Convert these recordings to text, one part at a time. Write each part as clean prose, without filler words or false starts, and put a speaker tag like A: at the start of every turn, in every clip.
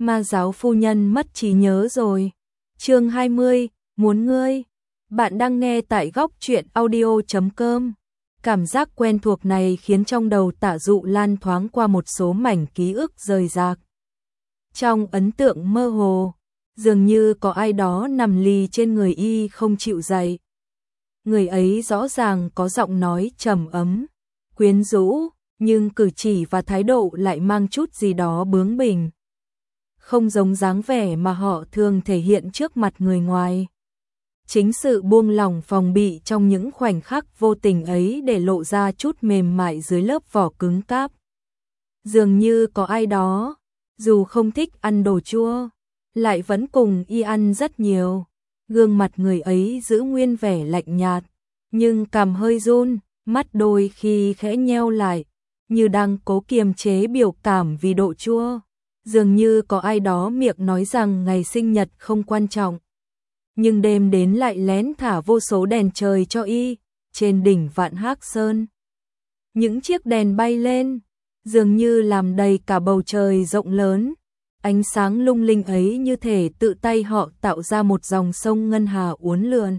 A: Ma giáo phu nhân mất trí nhớ rồi. Chương 20, muốn ngươi. Bạn đang nghe tại góc truyện audio.com. Cảm giác quen thuộc này khiến trong đầu Tạ Dụ Lan thoáng qua một số mảnh ký ức rời rạc. Trong ấn tượng mơ hồ, dường như có ai đó nằm lì trên người y không chịu dậy. Người ấy rõ ràng có giọng nói trầm ấm, quyến rũ, nhưng cử chỉ và thái độ lại mang chút gì đó bướng bỉnh. Không giống dáng vẻ mà họ thường thể hiện trước mặt người ngoài. Chính sự buông lỏng phòng bị trong những khoảnh khắc vô tình ấy để lộ ra chút mềm mại dưới lớp vỏ cứng cáp. Dường như có ai đó, dù không thích ăn đồ chua, lại vẫn cùng y ăn rất nhiều. Gương mặt người ấy giữ nguyên vẻ lạnh nhạt, nhưng cằm hơi run, mắt đôi khi khẽ nheo lại, như đang cố kiềm chế biểu cảm vì độ chua. Dường như có ai đó miệng nói rằng ngày sinh nhật không quan trọng, nhưng đêm đến lại lén thả vô số đèn trời cho y. Trên đỉnh Vạn Hác Sơn, những chiếc đèn bay lên, dường như làm đầy cả bầu trời rộng lớn. Ánh sáng lung linh ấy như thể tự tay họ tạo ra một dòng sông ngân hà uốn lượn.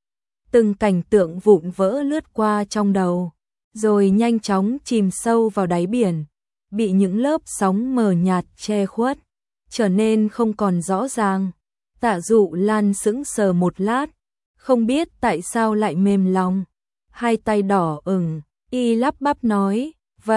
A: Từng cảnh tượng vụn vỡ lướt qua trong đầu, rồi nhanh chóng chìm sâu vào đáy biển, bị những lớp sóng mờ nhạt che khuất, trở nên không còn rõ ràng. Tạ Dụ Lan sững sờ một lát, không biết tại sao lại mềm lòng, hai tay đỏ ửng, y lắp bắp nói,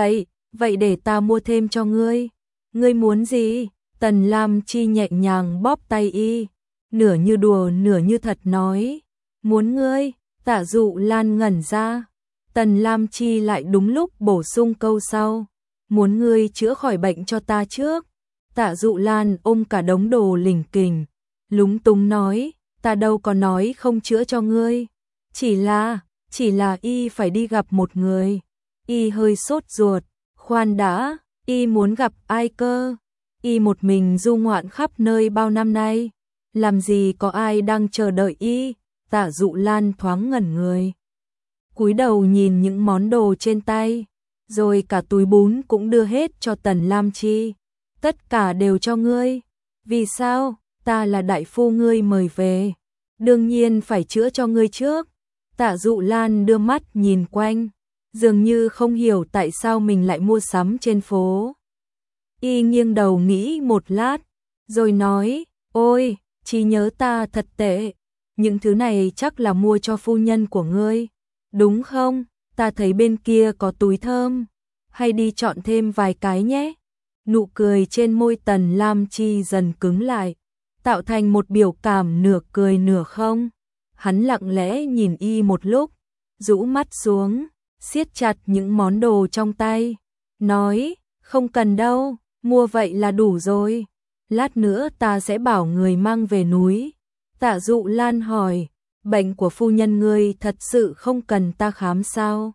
A: vậy để ta mua thêm cho ngươi. Ngươi muốn gì? Tần Lam Chi nhẹ nhàng bóp tay y, nửa như đùa nửa như thật nói, muốn ngươi. Tạ Dụ Lan ngẩn ra, Tần Lam Chi lại đúng lúc bổ sung câu sau, muốn ngươi chữa khỏi bệnh cho ta trước. Tạ Dụ Lan ôm cả đống đồ lỉnh kỉnh, lúng túng nói, ta đâu có nói không chữa cho ngươi, chỉ là y phải đi gặp một người. Y hơi sốt ruột, khoan đã, y muốn gặp ai cơ? Y một mình du ngoạn khắp nơi bao năm nay, làm gì có ai đang chờ đợi y? Tạ Dụ Lan thoáng ngẩn người, cúi đầu nhìn những món đồ trên tay, rồi cả túi bún cũng đưa hết cho Tần Lam Chi. Tất cả đều cho ngươi. Vì sao? Ta là đại phu ngươi mời về, đương nhiên phải chữa cho ngươi trước. Tạ Dụ Lan đưa mắt nhìn quanh, dường như không hiểu tại sao mình lại mua sắm trên phố. Y nghiêng đầu nghĩ một lát, rồi nói, ôi, trí nhớ ta thật tệ, những thứ này chắc là mua cho phu nhân của ngươi, đúng không? Ta thấy bên kia có túi thơm, hay đi chọn thêm vài cái nhé. Nụ cười trên môi Tần Lam Chi dần cứng lại, tạo thành một biểu cảm nửa cười nửa không. Hắn lặng lẽ nhìn y một lúc, rũ mắt xuống, siết chặt những món đồ trong tay, nói, không cần đâu, mua vậy là đủ rồi. Lát nữa ta sẽ bảo người mang về núi. Tạ Dụ Lan hỏi, bệnh của phu nhân ngươi thật sự không cần ta khám sao?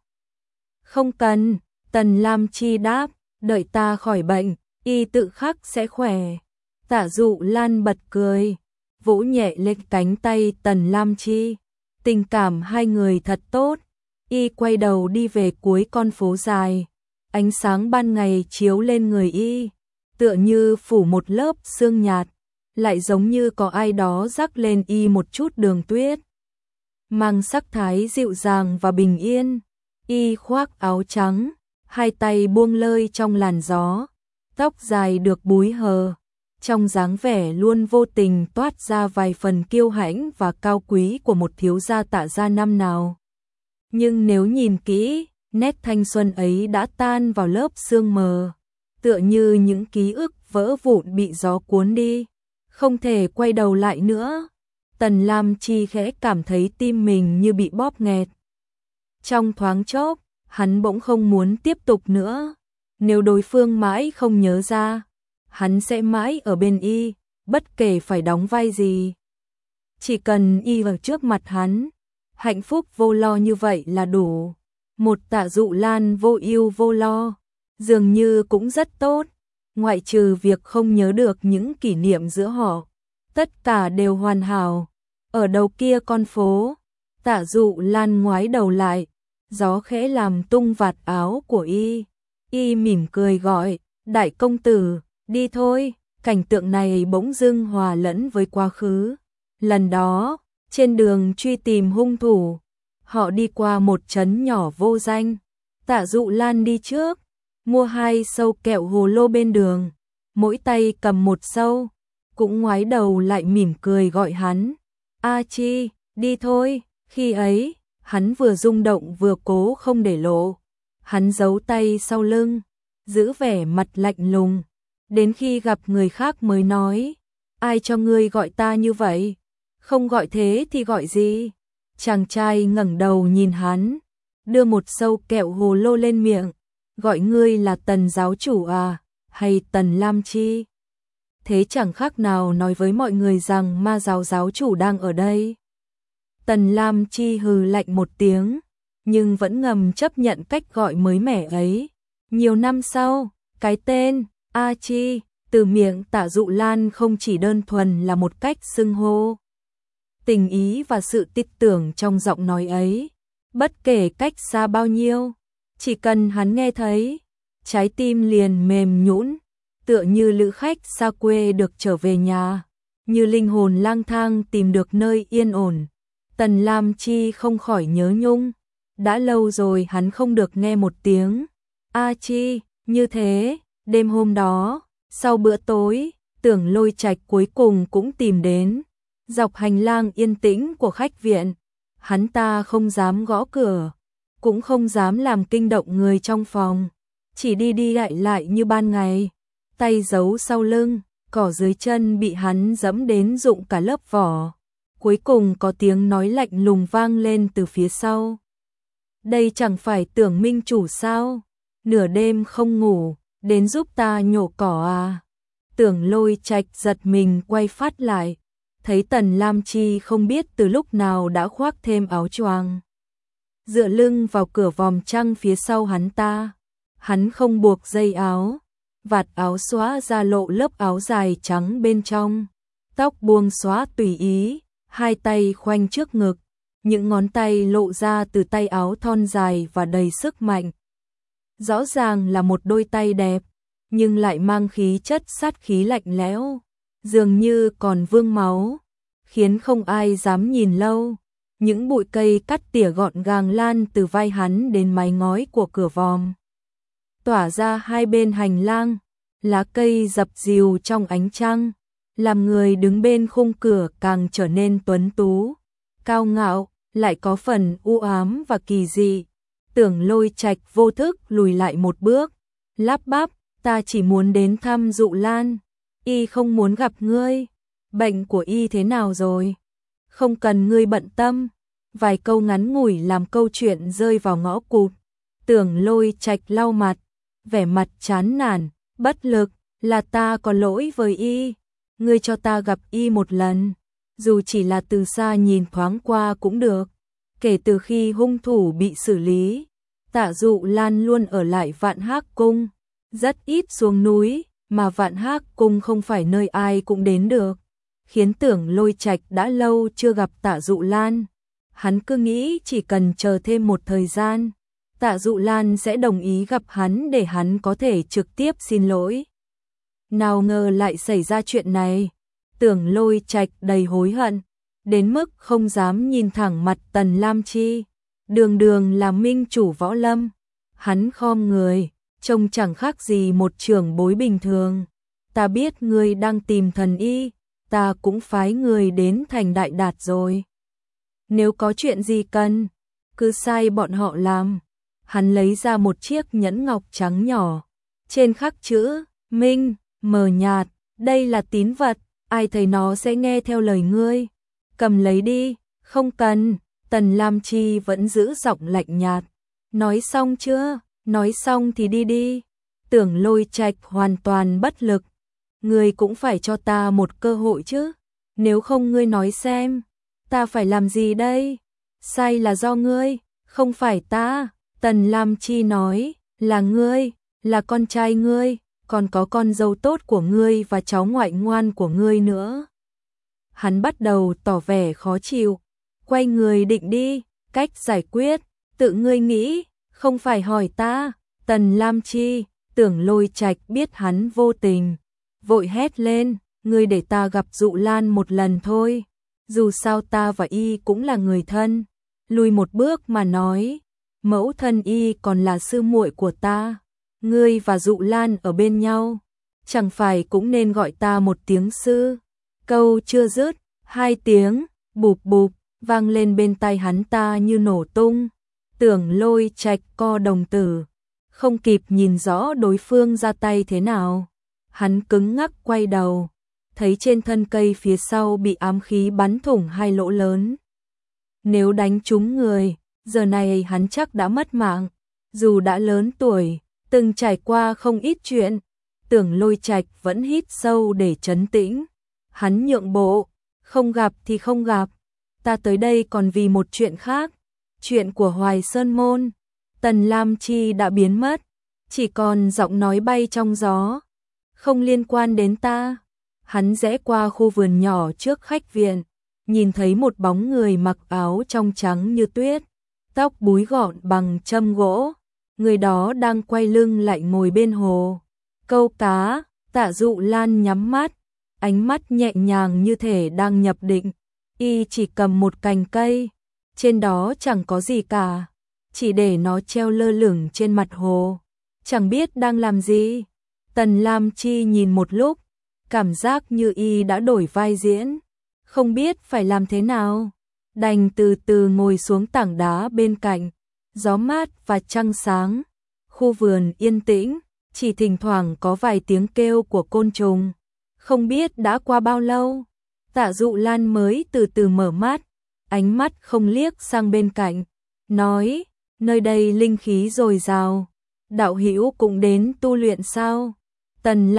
A: Không cần, Tần Lam Chi đáp, đợi ta khỏi bệnh, y tự khắc sẽ khỏe. Tạ Dụ Lan bật cười, vỗ nhẹ lên cánh tay Tần Lam Chi. Tình cảm hai người thật tốt. Y quay đầu đi về cuối con phố dài. Ánh sáng ban ngày chiếu lên người y, tựa như phủ một lớp sương nhạt, lại giống như có ai đó rắc lên y một chút đường tuyết, mang sắc thái dịu dàng và bình yên. Y khoác áo trắng, hai tay buông lơi trong làn gió, tóc dài được búi hờ, trong dáng vẻ luôn vô tình toát ra vài phần kiêu hãnh và cao quý của một thiếu gia Tạ gia năm nào. Nhưng nếu nhìn kỹ, nét thanh xuân ấy đã tan vào lớp sương mờ, tựa như những ký ức vỡ vụn bị gió cuốn đi, không thể quay đầu lại nữa. Tần Lam Chi khẽ cảm thấy tim mình như bị bóp nghẹt. Trong thoáng chốc, hắn bỗng không muốn tiếp tục nữa. Nếu đối phương mãi không nhớ ra, hắn sẽ mãi ở bên y, bất kể phải đóng vai gì. Chỉ cần y ở trước mặt hắn, hạnh phúc vô lo như vậy là đủ. Một Tạ Dụ Lan vô ưu vô lo, dường như cũng rất tốt, ngoại trừ việc không nhớ được những kỷ niệm giữa họ. Tất cả đều hoàn hảo. Ở đầu kia con phố, Tạ Dụ Lan ngoái đầu lại, gió khẽ làm tung vạt áo của y. Y mỉm cười gọi, đại công tử, đi thôi. cảnh tượng này bỗng dưng hòa lẫn với quá khứ. Lần đó, trên đường truy tìm hung thủ, họ đi qua một trấn nhỏ vô danh. Tạ Dụ Lan đi trước, mua 2 sâu kẹo hồ lô bên đường, mỗi tay cầm một sâu, cũng ngoái đầu lại mỉm cười gọi hắn. A Chi, đi thôi. Khi ấy, hắn vừa rung động vừa cố không để lộ. Hắn giấu tay sau lưng, giữ vẻ mặt lạnh lùng. Đến khi gặp người khác mới nói, ai cho ngươi gọi ta như vậy? Không gọi thế thì gọi gì? Chàng trai ngẩng đầu nhìn hắn, đưa một sâu kẹo hồ lô lên miệng. Gọi ngươi là Tần giáo chủ à, hay Tần Lam Chi? Thế chẳng khác nào nói với mọi người rằng ma giáo giáo chủ đang ở đây. Tần Lam Chi hừ lạnh một tiếng, nhưng vẫn ngầm chấp nhận cách gọi mới mẻ ấy. Nhiều năm sau, cái tên A Chi từ miệng Tạ Dụ Lan không chỉ đơn thuần là một cách xưng hô. Tình ý và sự tin tưởng trong giọng nói ấy, bất kể cách xa bao nhiêu, chỉ cần hắn nghe thấy, trái tim liền mềm nhũn, tựa như lữ khách xa quê được trở về nhà, như linh hồn lang thang tìm được nơi yên ổn. Tần Lam Chi không khỏi nhớ nhung, đã lâu rồi hắn không được nghe một tiếng A Chi như thế. Đêm hôm đó, sau bữa tối, Tưởng Lôi Trạch cuối cùng cũng tìm đến. Dọc hành lang yên tĩnh của khách viện, hắn ta không dám gõ cửa, cũng không dám làm kinh động người trong phòng, chỉ đi đi lại lại như ban ngày, tay giấu sau lưng, cỏ dưới chân bị hắn dẫm đến rụng cả lớp vỏ. Cuối cùng có tiếng nói lạnh lùng vang lên từ phía sau. Đây chẳng phải Tưởng minh chủ sao? Nửa đêm không ngủ, đến giúp ta nhổ cỏ à? Tưởng Lôi Trạch giật mình quay phát lại, thấy Tần Lam Chi không biết từ lúc nào đã khoác thêm áo choàng, dựa lưng vào cửa vòm trăng phía sau hắn ta. Hắn không buộc dây áo, vạt áo xóa ra lộ lớp áo dài trắng bên trong, tóc buông xóa tùy ý, hai tay khoanh trước ngực, những ngón tay lộ ra từ tay áo thon dài và đầy sức mạnh. Rõ ràng là một đôi tay đẹp, nhưng lại mang khí chất sát khí lạnh lẽo, dường như còn vương máu, khiến không ai dám nhìn lâu. Những bụi cây cắt tỉa gọn gàng lan từ vai hắn đến mái ngói của cửa vòm, tỏa ra hai bên hành lang, lá cây dập dìu trong ánh trăng, làm người đứng bên khung cửa càng trở nên tuấn tú, cao ngạo, lại có phần u ám và kỳ dị. Tưởng Lôi Trạch vô thức lùi lại một bước, lắp bắp, ta chỉ muốn đến thăm Dụ Lan, y không muốn gặp ngươi. Bệnh của y thế nào rồi? Không cần ngươi bận tâm. Vài câu ngắn ngủi làm câu chuyện rơi vào ngõ cụt. Tưởng Lôi Trạch lau mặt, vẻ mặt chán nản, bất lực, là ta có lỗi với y. Ngươi cho ta gặp y một lần, dù chỉ là từ xa nhìn thoáng qua cũng được. Kể từ khi hung thủ bị xử lý, Tạ Dụ Lan luôn ở lại Vạn Hác Cung, rất ít xuống núi, mà Vạn Hác Cung không phải nơi ai cũng đến được, khiến Tưởng Lôi Trạch đã lâu chưa gặp Tạ Dụ Lan. Hắn cứ nghĩ chỉ cần chờ thêm một thời gian, Tạ Dụ Lan sẽ đồng ý gặp hắn để hắn có thể trực tiếp xin lỗi. Nào ngờ lại xảy ra chuyện này. Tưởng Lôi Trạch đầy hối hận, đến mức không dám nhìn thẳng mặt Tần Lam Chi. Đường đường là minh chủ võ lâm, hắn khom người, trông chẳng khác gì một trưởng bối bình thường. Ta biết ngươi đang tìm thần y, ta cũng phái người đến thành Đại Đạt rồi. Nếu có chuyện gì cần, cứ sai bọn họ làm. Hắn lấy ra một chiếc nhẫn ngọc trắng nhỏ, trên khắc chữ Minh, mờ nhạt, đây là tín vật, ai thấy nó sẽ nghe theo lời ngươi. Cầm lấy đi. Không cần. Tần Lam Chi vẫn giữ giọng lạnh nhạt. Nói xong chưa? Nói xong thì đi đi. Tưởng Lôi Trạch hoàn toàn bất lực. Ngươi cũng phải cho ta một cơ hội chứ. Nếu không ngươi nói xem, ta phải làm gì đây? Sai là do ngươi, không phải ta. Tần Lam Chi nói, là ngươi, là con trai ngươi, còn có con dâu tốt của ngươi và cháu ngoại ngoan của ngươi nữa. Hắn bắt đầu tỏ vẻ khó chịu, quay người định đi. Cách giải quyết, tự ngươi nghĩ, không phải hỏi ta. Tần Lam Chi, Tưởng Lôi Trạch biết hắn vô tình, vội hét lên, ngươi để ta gặp Dụ Lan một lần thôi, dù sao ta và y cũng là người thân. Lùi một bước mà nói, mẫu thân y còn là sư muội của ta, ngươi và Dụ Lan ở bên nhau, chẳng phải cũng nên gọi ta một tiếng sư. Câu chưa dứt, hai tiếng bụp bụp vang lên bên tai hắn ta như nổ tung. Tưởng Lôi Trạch co đồng tử, không kịp nhìn rõ đối phương ra tay thế nào, hắn cứng ngắc quay đầu, thấy trên thân cây phía sau bị ám khí bắn thủng hai lỗ lớn. Nếu đánh trúng người, giờ này hắn chắc đã mất mạng. Dù đã lớn tuổi, từng trải qua không ít chuyện, Tưởng Lôi Trạch vẫn hít sâu để trấn tĩnh. Hắn nhượng bộ, không gặp thì không gặp, ta tới đây còn vì một chuyện khác, chuyện của Hoài Sơn Môn. Tần Lam Chi đã biến mất, chỉ còn giọng nói bay trong gió, không liên quan đến ta. Hắn rẽ qua khu vườn nhỏ trước khách viện, nhìn thấy một bóng người mặc áo trong trắng như tuyết, tóc búi gọn bằng châm gỗ, người đó đang quay lưng lại ngồi bên hồ câu cá. Tạ Dụ Lan nhắm mắt, ánh mắt nhẹ nhàng như thể đang nhập định, y chỉ cầm một cành cây, trên đó chẳng có gì cả, chỉ để nó treo lơ lửng trên mặt hồ, chẳng biết đang làm gì. Tần Lam Chi nhìn một lúc, cảm giác như y đã đổi vai diễn, không biết phải làm thế nào, đành từ từ ngồi xuống tảng đá bên cạnh, gió mát và trăng sáng, khu vườn yên tĩnh, chỉ thỉnh thoảng có vài tiếng kêu của côn trùng. Không biết đã qua bao lâu, Tạ Dụ Lan mới từ từ mở mắt, ánh mắt không liếc sang bên cạnh, nói, nơi đây linh khí dồi dào, đạo hữu cũng đến tu luyện sao? Tần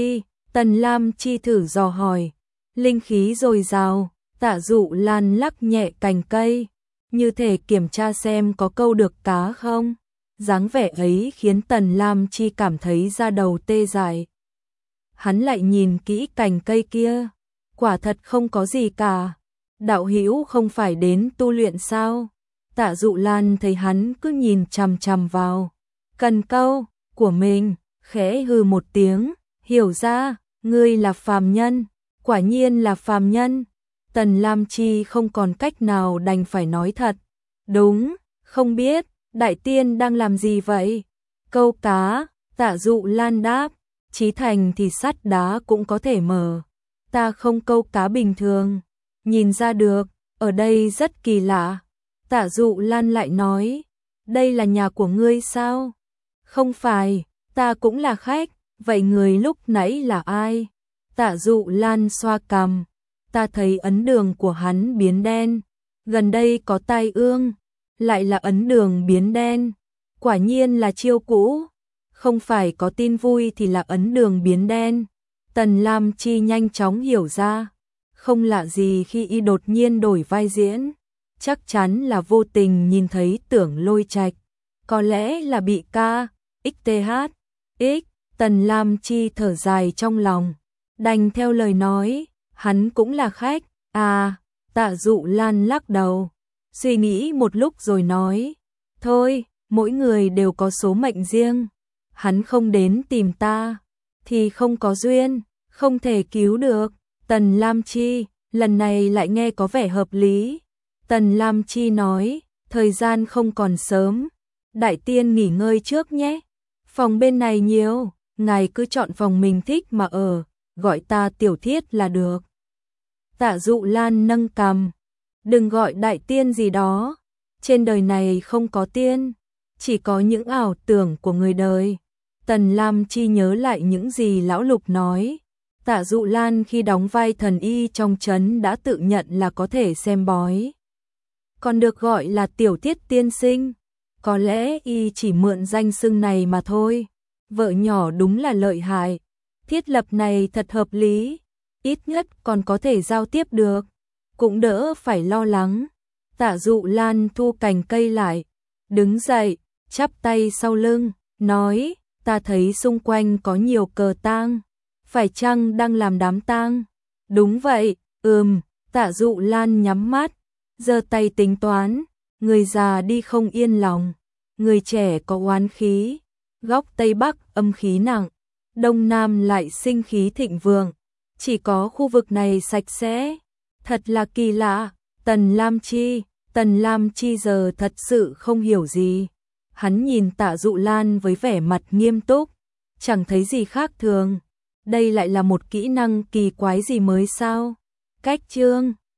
A: Lam Chi thử dò hỏi, linh khí dồi dào. Tạ Dụ Lan lắc nhẹ cành cây, như thể kiểm tra xem có câu được cá không. Dáng vẻ ấy khiến Tần Lam Chi cảm thấy da đầu tê dại. Hắn lại nhìn kỹ cành cây kia, quả thật không có gì cả. Đạo hữu không phải đến tu luyện sao? Tạ Dụ Lan thấy hắn cứ nhìn chằm chằm vào cần câu của mình, khẽ hừ một tiếng, hiểu ra, ngươi là phàm nhân, quả nhiên là phàm nhân. Tần Lam Chi không còn cách nào đành phải nói thật, đúng, không biết, đại tiên đang làm gì vậy? Câu cá. Tạ Dụ Lan đáp, chí thành thì sắt đá cũng có thể mở, ta không câu cá bình thường, nhìn ra được, ở đây rất kỳ lạ. Tạ Dụ Lan lại nói, đây là nhà của ngươi sao? Không phải, ta cũng là khách, vậy người lúc nãy là ai? Tạ Dụ Lan xoa cằm, ta thấy ấn đường của hắn biến đen, gần đây có tai ương, lại là ấn đường biến đen, quả nhiên là chiêu cũ, không phải có tin vui thì là ấn đường biến đen. Tần Lam Chi nhanh chóng hiểu ra, không lạ gì khi y đột nhiên đổi vai diễn, chắc chắn là vô tình nhìn thấy Tưởng Lôi Trạch, có lẽ là bị KXTH. Tần Lam Chi thở dài trong lòng, đành theo lời nói, hắn cũng là khách. À, Tạ Dụ Lan lắc đầu, suy nghĩ một lúc rồi nói, thôi, mỗi người đều có số mệnh riêng, hắn không đến tìm ta thì không có duyên, không thể cứu được. Tần Lam Chi lần này lại nghe có vẻ hợp lý. Tần Lam Chi nói, thời gian không còn sớm, đại tiên nghỉ ngơi trước nhé, phòng bên này nhiều, ngài cứ chọn phòng mình thích mà ở, gọi ta Tiểu Thiết là được. Tạ Dụ Lan nâng cằm, đừng gọi đại tiên gì đó, trên đời này không có tiên, chỉ có những ảo tưởng của người đời. Tần Lam Chi nhớ lại những gì lão Lục nói, Tạ Dụ Lan khi đóng vai thần y trong trấn đã tự nhận là có thể xem bói, còn được gọi là Tiểu Thiết tiên sinh, có lẽ y chỉ mượn danh xưng này mà thôi. Vợ nhỏ đúng là lợi hại, thiết lập này thật hợp lý, ít nhất còn có thể giao tiếp được, cũng đỡ phải lo lắng. Tạ Dụ Lan thu cành cây lại, đứng dậy, chắp tay sau lưng, nói, ta thấy xung quanh có nhiều cờ tang, phải chăng đang làm đám tang? Đúng vậy, Tạ Dụ Lan nhắm mắt, giơ tay tính toán, người già đi không yên lòng, người trẻ có oán khí, góc Tây Bắc âm khí nặng, Đông Nam lại sinh khí thịnh vượng, chỉ có khu vực này sạch sẽ. Thật là kỳ lạ, Tần Lam Chi giờ thật sự không hiểu gì. Hắn nhìn Tạ Dụ Lan với vẻ mặt nghiêm túc, chẳng thấy gì khác thường. Đây lại là một kỹ năng kỳ quái gì mới sao? Cách chương